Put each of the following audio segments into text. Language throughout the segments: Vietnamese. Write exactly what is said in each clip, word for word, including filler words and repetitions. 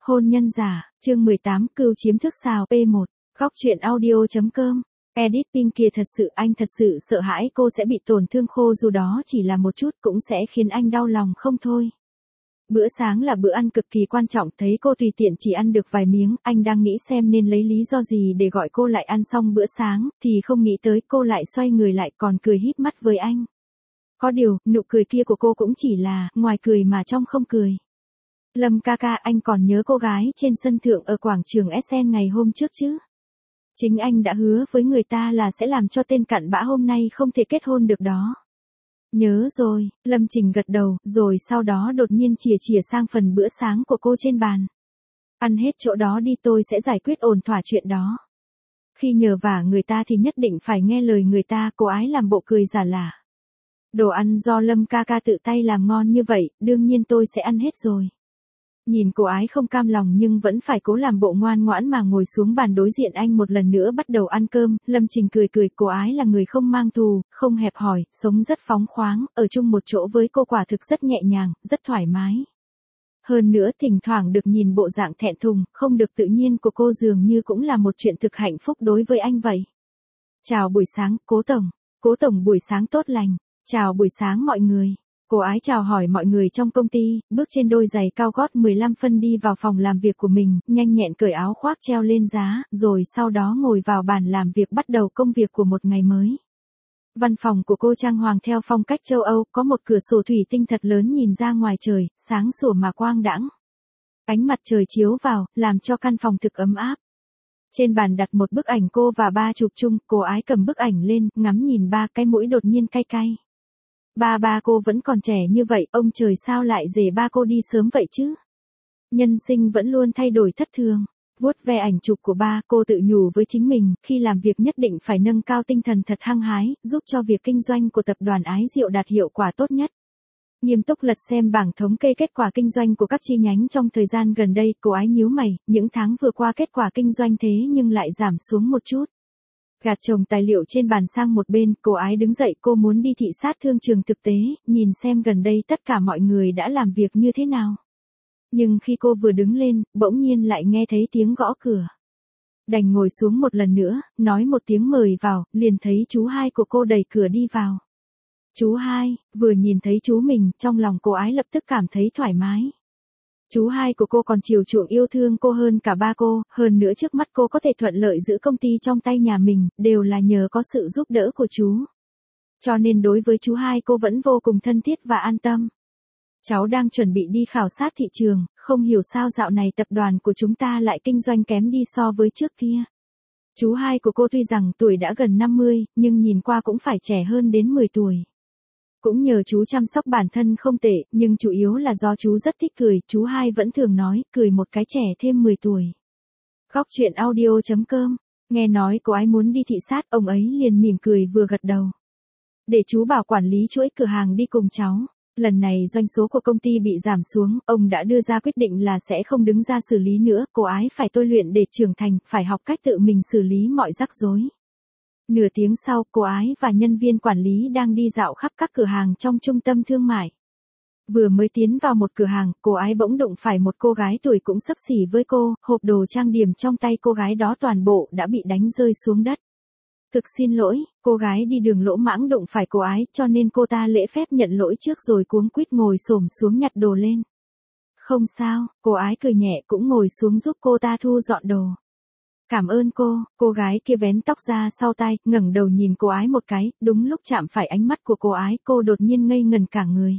Hôn nhân giả, chương mười tám, cừu chiếm thức xào P một, góc truyện audio.com. Edit Pink kia thật sự anh thật sự sợ hãi cô sẽ bị tổn thương khô dù đó chỉ là một chút cũng sẽ khiến anh đau lòng không thôi. Bữa sáng là bữa ăn cực kỳ quan trọng, thấy cô tùy tiện chỉ ăn được vài miếng, anh đang nghĩ xem nên lấy lý do gì để gọi cô lại ăn xong bữa sáng, thì không nghĩ tới cô lại xoay người lại còn cười híp mắt với anh. Có điều, nụ cười kia của cô cũng chỉ là, ngoài cười mà trong không cười. Lâm ca ca, anh còn nhớ cô gái trên sân thượng ở quảng trường ét en ngày hôm trước chứ? Chính anh đã hứa với người ta là sẽ làm cho tên cặn bã hôm nay không thể kết hôn được đó. Nhớ rồi, Lâm Trình gật đầu, rồi sau đó đột nhiên chìa chìa sang phần bữa sáng của cô trên bàn. Ăn hết chỗ đó đi, tôi sẽ giải quyết ổn thỏa chuyện đó. Khi nhờ vả người ta thì nhất định phải nghe lời người ta, cô ái làm bộ cười giả lả. Đồ ăn do Lâm ca ca tự tay làm ngon như vậy, đương nhiên tôi sẽ ăn hết rồi. Nhìn cô ái không cam lòng nhưng vẫn phải cố làm bộ ngoan ngoãn mà ngồi xuống bàn đối diện anh một lần nữa bắt đầu ăn cơm. Lâm Trình cười cười, cô ái là người không mang thù, không hẹp hòi, sống rất phóng khoáng, ở chung một chỗ với cô quả thực rất nhẹ nhàng, rất thoải mái. Hơn nữa thỉnh thoảng được nhìn bộ dạng thẹn thùng, không được tự nhiên của cô dường như cũng là một chuyện thực hạnh phúc đối với anh vậy. Chào buổi sáng, Cố Tổng. Cố Tổng buổi sáng tốt lành. Chào buổi sáng mọi người. Cô ái chào hỏi mọi người trong công ty, bước trên đôi giày cao gót mười lăm phân đi vào phòng làm việc của mình, nhanh nhẹn cởi áo khoác treo lên giá, rồi sau đó ngồi vào bàn làm việc bắt đầu công việc của một ngày mới. Văn phòng của cô trang hoàng theo phong cách châu Âu, có một cửa sổ thủy tinh thật lớn nhìn ra ngoài trời, sáng sủa mà quang đãng. Ánh mặt trời chiếu vào, làm cho căn phòng thực ấm áp. Trên bàn đặt một bức ảnh cô và ba chụp chung, cô ái cầm bức ảnh lên, ngắm nhìn ba, cái mũi đột nhiên cay cay. Ba ba cô vẫn còn trẻ như vậy, ông trời sao lại để ba cô đi sớm vậy chứ? Nhân sinh vẫn luôn thay đổi thất thường. Vuốt ve ảnh chụp của ba, cô tự nhủ với chính mình, khi làm việc nhất định phải nâng cao tinh thần thật hăng hái, giúp cho việc kinh doanh của tập đoàn Ái Diệu đạt hiệu quả tốt nhất. Nghiêm túc lật xem bảng thống kê kết quả kinh doanh của các chi nhánh trong thời gian gần đây, cô ái nhíu mày, những tháng vừa qua kết quả kinh doanh thế nhưng lại giảm xuống một chút. Gạt chồng tài liệu trên bàn sang một bên, cô ái đứng dậy, cô muốn đi thị sát thương trường thực tế, nhìn xem gần đây tất cả mọi người đã làm việc như thế nào. Nhưng khi cô vừa đứng lên, bỗng nhiên lại nghe thấy tiếng gõ cửa. Đành ngồi xuống một lần nữa, nói một tiếng mời vào, liền thấy chú hai của cô đẩy cửa đi vào. Chú hai, vừa nhìn thấy chú mình, trong lòng cô ái lập tức cảm thấy thoải mái. Chú hai của cô còn chiều chuộng yêu thương cô hơn cả ba cô, hơn nữa trước mắt cô có thể thuận lợi giữ công ty trong tay nhà mình, đều là nhờ có sự giúp đỡ của chú. Cho nên đối với chú hai cô vẫn vô cùng thân thiết và an tâm. Cháu đang chuẩn bị đi khảo sát thị trường, không hiểu sao dạo này tập đoàn của chúng ta lại kinh doanh kém đi so với trước kia. Chú hai của cô tuy rằng tuổi đã gần năm mươi, nhưng nhìn qua cũng phải trẻ hơn đến mười tuổi. Cũng nhờ chú chăm sóc bản thân không tệ, nhưng chủ yếu là do chú rất thích cười, chú hai vẫn thường nói, cười một cái trẻ thêm mười tuổi. Góc truyện audio.com, nghe nói cô ấy muốn đi thị sát, ông ấy liền mỉm cười vừa gật đầu. Để chú bảo quản lý chuỗi cửa hàng đi cùng cháu. Lần này doanh số của công ty bị giảm xuống, ông đã đưa ra quyết định là sẽ không đứng ra xử lý nữa, cô ái phải tôi luyện để trưởng thành, phải học cách tự mình xử lý mọi rắc rối. Nửa tiếng sau, cô ái và nhân viên quản lý đang đi dạo khắp các cửa hàng trong trung tâm thương mại. Vừa mới tiến vào một cửa hàng, cô ái bỗng đụng phải một cô gái tuổi cũng xấp xỉ với cô, hộp đồ trang điểm trong tay cô gái đó toàn bộ đã bị đánh rơi xuống đất. Thực xin lỗi, cô gái đi đường lỗ mãng đụng phải cô ái, cho nên cô ta lễ phép nhận lỗi trước rồi cuống quýt ngồi xổm xuống nhặt đồ lên. Không sao, cô ái cười nhẹ cũng ngồi xuống giúp cô ta thu dọn đồ. Cảm ơn cô, cô gái kia vén tóc ra sau tai, ngẩng đầu nhìn cô ái một cái, đúng lúc chạm phải ánh mắt của cô ái, cô đột nhiên ngây ngần cả người.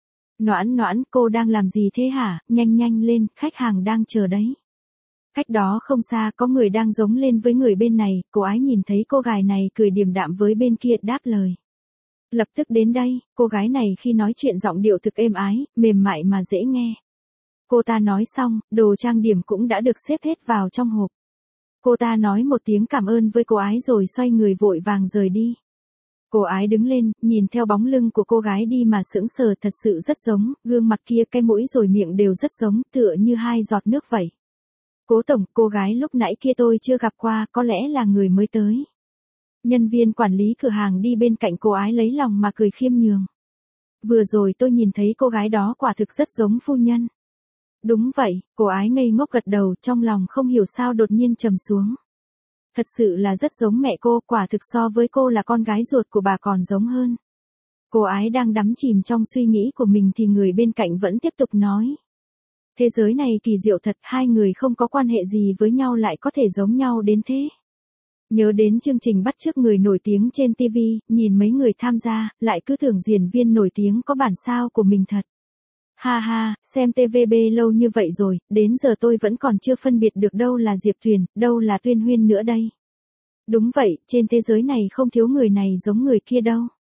Noãn noãn, cô đang làm gì thế hả, nhanh nhanh lên, khách hàng đang chờ đấy. Cách đó không xa có người đang giống lên với người bên này, cô ái nhìn thấy cô gái này cười điềm đạm với bên kia đáp lời. Lập tức đến đây, cô gái này khi nói chuyện giọng điệu thực êm ái, mềm mại mà dễ nghe. Cô ta nói xong, đồ trang điểm cũng đã được xếp hết vào trong hộp. Cô ta nói một tiếng cảm ơn với cô ái rồi xoay người vội vàng rời đi. Cô ái đứng lên, nhìn theo bóng lưng của cô gái đi mà sững sờ, thật sự rất giống, gương mặt kia cái mũi rồi miệng đều rất giống, tựa như hai giọt nước vậy. Cố Tổng, cô gái lúc nãy kia tôi chưa gặp qua, có lẽ là người mới tới. Nhân viên quản lý cửa hàng đi bên cạnh cô ái lấy lòng mà cười khiêm nhường. Vừa rồi tôi nhìn thấy cô gái đó quả thực rất giống phu nhân. Đúng vậy, cô ái ngây ngốc gật đầu, trong lòng không hiểu sao đột nhiên trầm xuống. Thật sự là rất giống mẹ cô, quả thực so với cô là con gái ruột của bà còn giống hơn. Cô ái đang đắm chìm trong suy nghĩ của mình thì người bên cạnh vẫn tiếp tục nói. Thế giới này kỳ diệu thật, hai người không có quan hệ gì với nhau lại có thể giống nhau đến thế. Nhớ đến chương trình bắt chước người nổi tiếng trên ti vi, nhìn mấy người tham gia, lại cứ tưởng diễn viên nổi tiếng có bản sao của mình thật. Ha ha, xem tê vê bê lâu như vậy rồi, đến giờ tôi vẫn còn chưa phân biệt được đâu là Diệp Tuyền, đâu là Tuyên Huyên nữa đây. Đúng vậy, trên thế giới này không thiếu người này giống người kia đâu.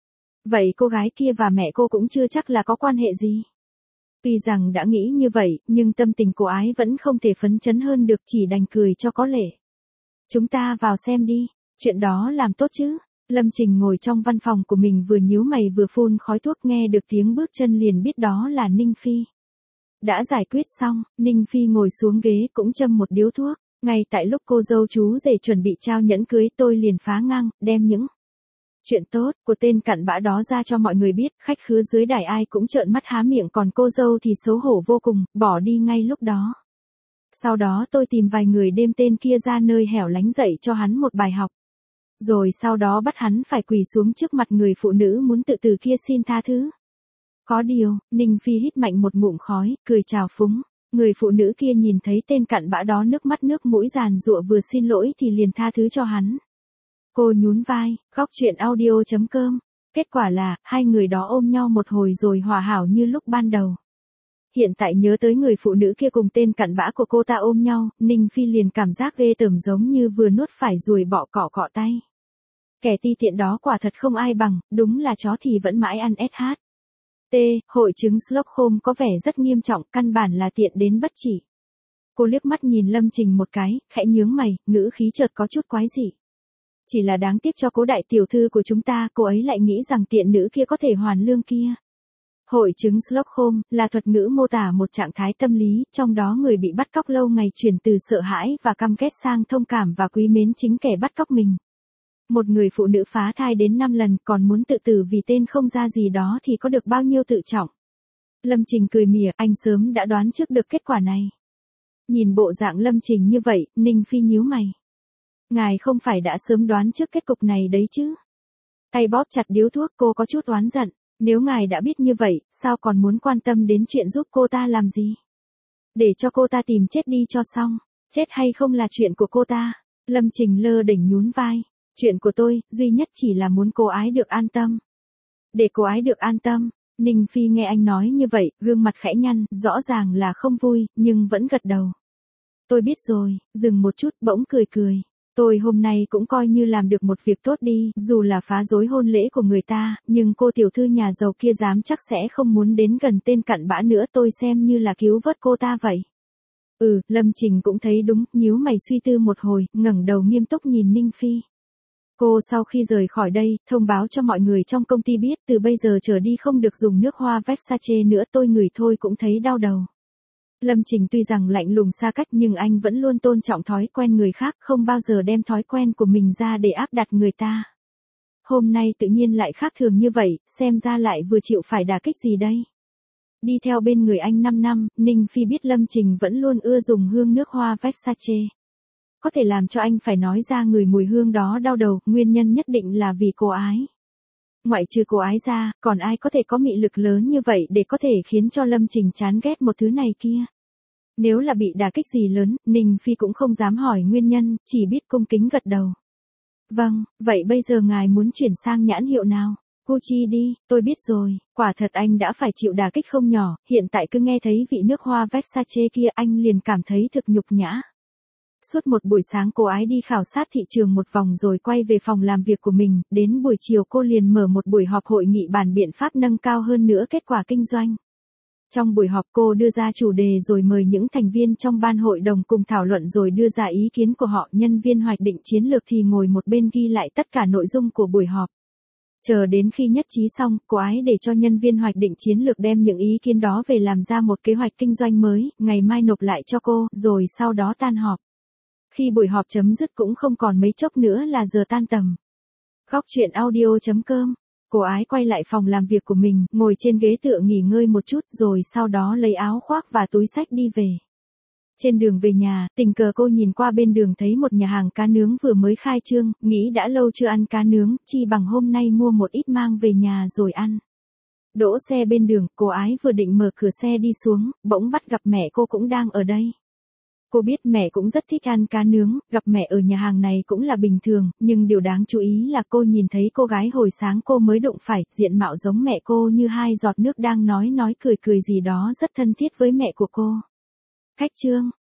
Vậy cô gái kia và mẹ cô cũng chưa chắc là có quan hệ gì. Tuy rằng đã nghĩ như vậy, nhưng tâm tình cô ái vẫn không thể phấn chấn hơn được, chỉ đành cười cho có lệ. Chúng ta vào xem đi, chuyện đó làm tốt chứ. Lâm Trình ngồi trong văn phòng của mình vừa nhíu mày vừa phun khói thuốc, nghe được tiếng bước chân liền biết đó là Ninh Phi. Đã giải quyết xong, Ninh Phi ngồi xuống ghế cũng châm một điếu thuốc. Ngay tại lúc cô dâu chú rể chuẩn bị trao nhẫn cưới, tôi liền phá ngang, đem những chuyện tốt của tên cặn bã đó ra cho mọi người biết. Khách khứa dưới đài ai cũng trợn mắt há miệng, còn cô dâu thì xấu hổ vô cùng, bỏ đi ngay lúc đó. Sau đó tôi tìm vài người đem tên kia ra nơi hẻo lánh dạy cho hắn một bài học. Rồi sau đó bắt hắn phải quỳ xuống trước mặt người phụ nữ muốn tự tử kia xin tha thứ. Có điều, Ninh Phi hít mạnh một ngụm khói, cười trào phúng. Người phụ nữ kia nhìn thấy tên cặn bã đó nước mắt nước mũi giàn giụa vừa xin lỗi thì liền tha thứ cho hắn. Cô nhún vai, khóc chuyện audio chấm com. Kết quả là, hai người đó ôm nhau một hồi rồi hòa hảo như lúc ban đầu. Hiện tại nhớ tới người phụ nữ kia cùng tên cặn bã của cô ta ôm nhau, Ninh Phi liền cảm giác ghê tởm giống như vừa nuốt phải ruồi bọ cọ cọ tay. Kẻ ti tiện đó quả thật không ai bằng, đúng là chó thì vẫn mãi ăn ét hát. T. Hội chứng Stockholm có vẻ rất nghiêm trọng, căn bản là tiện đến bất chỉ. Cô liếc mắt nhìn Lâm Trình một cái, khẽ nhướng mày, ngữ khí chợt có chút quái dị. Chỉ là đáng tiếc cho cố đại tiểu thư của chúng ta, cô ấy lại nghĩ rằng tiện nữ kia có thể hoàn lương kia. Hội chứng Stockholm là thuật ngữ mô tả một trạng thái tâm lý, trong đó người bị bắt cóc lâu ngày chuyển từ sợ hãi và căm ghét sang thông cảm và quý mến chính kẻ bắt cóc mình. Một người phụ nữ phá thai đến năm lần còn muốn tự tử vì tên không ra gì đó thì có được bao nhiêu tự trọng. Lâm Trình cười mỉa, anh sớm đã đoán trước được kết quả này. Nhìn bộ dạng Lâm Trình như vậy, Ninh Phi nhíu mày. Ngài không phải đã sớm đoán trước kết cục này đấy chứ? Tay bóp chặt điếu thuốc, cô có chút oán giận. Nếu ngài đã biết như vậy, sao còn muốn quan tâm đến chuyện giúp cô ta làm gì? Để cho cô ta tìm chết đi cho xong. Chết hay không là chuyện của cô ta. Lâm Trình lơ đễnh nhún vai. Chuyện của tôi, duy nhất chỉ là muốn cô ái được an tâm. Để cô ái được an tâm. Ninh Phi nghe anh nói như vậy, gương mặt khẽ nhăn, rõ ràng là không vui, nhưng vẫn gật đầu. Tôi biết rồi, dừng một chút bỗng cười cười. Tôi hôm nay cũng coi như làm được một việc tốt đi, dù là phá rối hôn lễ của người ta, nhưng cô tiểu thư nhà giàu kia dám chắc sẽ không muốn đến gần tên cặn bã nữa, tôi xem như là cứu vớt cô ta vậy. Ừ, Lâm Trình cũng thấy đúng, nhíu mày suy tư một hồi, ngẩng đầu nghiêm túc nhìn Ninh Phi. Cô sau khi rời khỏi đây, thông báo cho mọi người trong công ty biết từ bây giờ trở đi không được dùng nước hoa Versace nữa, tôi ngửi thôi cũng thấy đau đầu. Lâm Trình tuy rằng lạnh lùng xa cách nhưng anh vẫn luôn tôn trọng thói quen người khác, không bao giờ đem thói quen của mình ra để áp đặt người ta. Hôm nay tự nhiên lại khác thường như vậy, xem ra lại vừa chịu phải đả kích gì đây. Đi theo bên người anh năm năm, Ninh Phi biết Lâm Trình vẫn luôn ưa dùng hương nước hoa Versace. Có thể làm cho anh phải nói ra người mùi hương đó đau đầu, nguyên nhân nhất định là vì cô ái. Ngoại trừ cô ái ra, còn ai có thể có mị lực lớn như vậy để có thể khiến cho Lâm Trình chán ghét một thứ này kia. Nếu là bị đả kích gì lớn, Ninh Phi cũng không dám hỏi nguyên nhân, chỉ biết cung kính gật đầu. Vâng, vậy bây giờ ngài muốn chuyển sang nhãn hiệu nào? Gucci đi, tôi biết rồi, quả thật anh đã phải chịu đả kích không nhỏ, hiện tại cứ nghe thấy vị nước hoa Versace kia anh liền cảm thấy thực nhục nhã. Suốt một buổi sáng cô ái đi khảo sát thị trường một vòng rồi quay về phòng làm việc của mình, đến buổi chiều cô liền mở một buổi họp hội nghị bàn biện pháp nâng cao hơn nữa kết quả kinh doanh. Trong buổi họp cô đưa ra chủ đề rồi mời những thành viên trong ban hội đồng cùng thảo luận rồi đưa ra ý kiến của họ, nhân viên hoạch định chiến lược thì ngồi một bên ghi lại tất cả nội dung của buổi họp. Chờ đến khi nhất trí xong, cô ái để cho nhân viên hoạch định chiến lược đem những ý kiến đó về làm ra một kế hoạch kinh doanh mới, ngày mai nộp lại cho cô, rồi sau đó tan họp. Khi buổi họp chấm dứt cũng không còn mấy chốc nữa là giờ tan tầm. Góc chuyện audio chấm com Cô ái quay lại phòng làm việc của mình, ngồi trên ghế tựa nghỉ ngơi một chút rồi sau đó lấy áo khoác và túi xách đi về. Trên đường về nhà, tình cờ cô nhìn qua bên đường thấy một nhà hàng cá nướng vừa mới khai trương, nghĩ đã lâu chưa ăn cá nướng, chi bằng hôm nay mua một ít mang về nhà rồi ăn. Đỗ xe bên đường, cô ái vừa định mở cửa xe đi xuống, bỗng bắt gặp mẹ cô cũng đang ở đây. Cô biết mẹ cũng rất thích ăn cá nướng, gặp mẹ ở nhà hàng này cũng là bình thường, nhưng điều đáng chú ý là cô nhìn thấy cô gái hồi sáng cô mới đụng phải, diện mạo giống mẹ cô như hai giọt nước đang nói nói cười cười gì đó rất thân thiết với mẹ của cô. Khách trương,